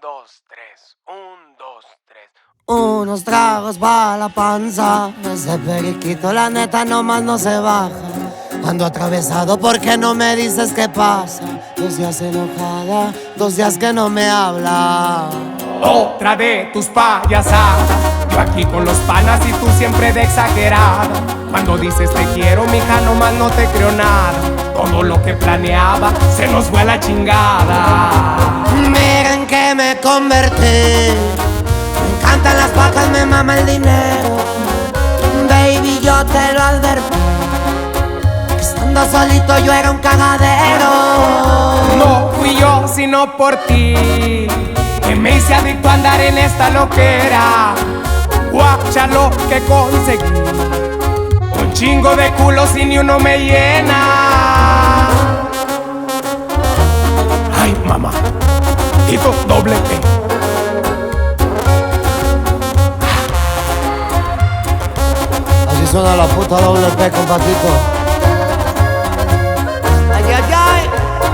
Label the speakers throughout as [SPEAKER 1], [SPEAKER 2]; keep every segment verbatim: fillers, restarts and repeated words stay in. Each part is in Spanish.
[SPEAKER 1] dos, tres, un, dos, tres.
[SPEAKER 2] Unos tragos para la panza. Ese periquito la neta nomás no se baja. Ando atravesado porque no me dices qué pasa. Dos días enojada, dos días que no me habla.
[SPEAKER 3] Otra de tus payasadas. Yo aquí con los panas y tú siempre de exagerada. Cuando dices te quiero, mija, nomás no te creo nada. Todo lo que planeaba se nos fue a la chingada.
[SPEAKER 2] Miren que me convertí. Me encantan las vacas, me mama el dinero. Baby, yo te lo advertí. Que estando solito yo era un cagadero.
[SPEAKER 3] No fui yo, sino por ti, que me hice adicto a andar en esta loquera. Guacha lo que conseguí. Un chingo de culos y ni uno me llena. Ay, mamá, Tito doble P.
[SPEAKER 2] Así suena la puta doble P, compatito. Ay, ay, ay.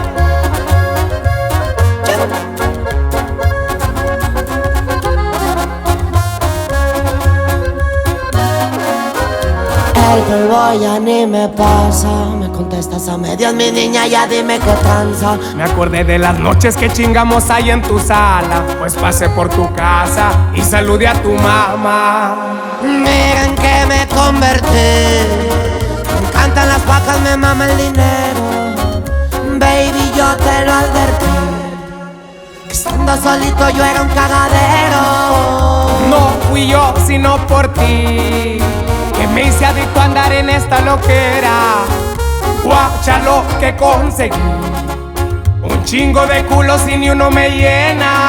[SPEAKER 2] El polvo ya ni me pasa. Me contestas a medias, mi niña, ya dime qué tranza.
[SPEAKER 3] Me acordé de las noches que chingamos ahí en tu sala. Pues pasé por tu casa y saludé a tu mamá.
[SPEAKER 2] Miren que me convertí. Me encantan las vacas, me mama el dinero. Baby, yo te lo advertí. Que estando solito yo era un cagadero.
[SPEAKER 3] No fui yo, sino por ti, que me hice adicto a andar en esta loquera. Guacha lo que conseguí. Un chingo de culos y ni uno me llena.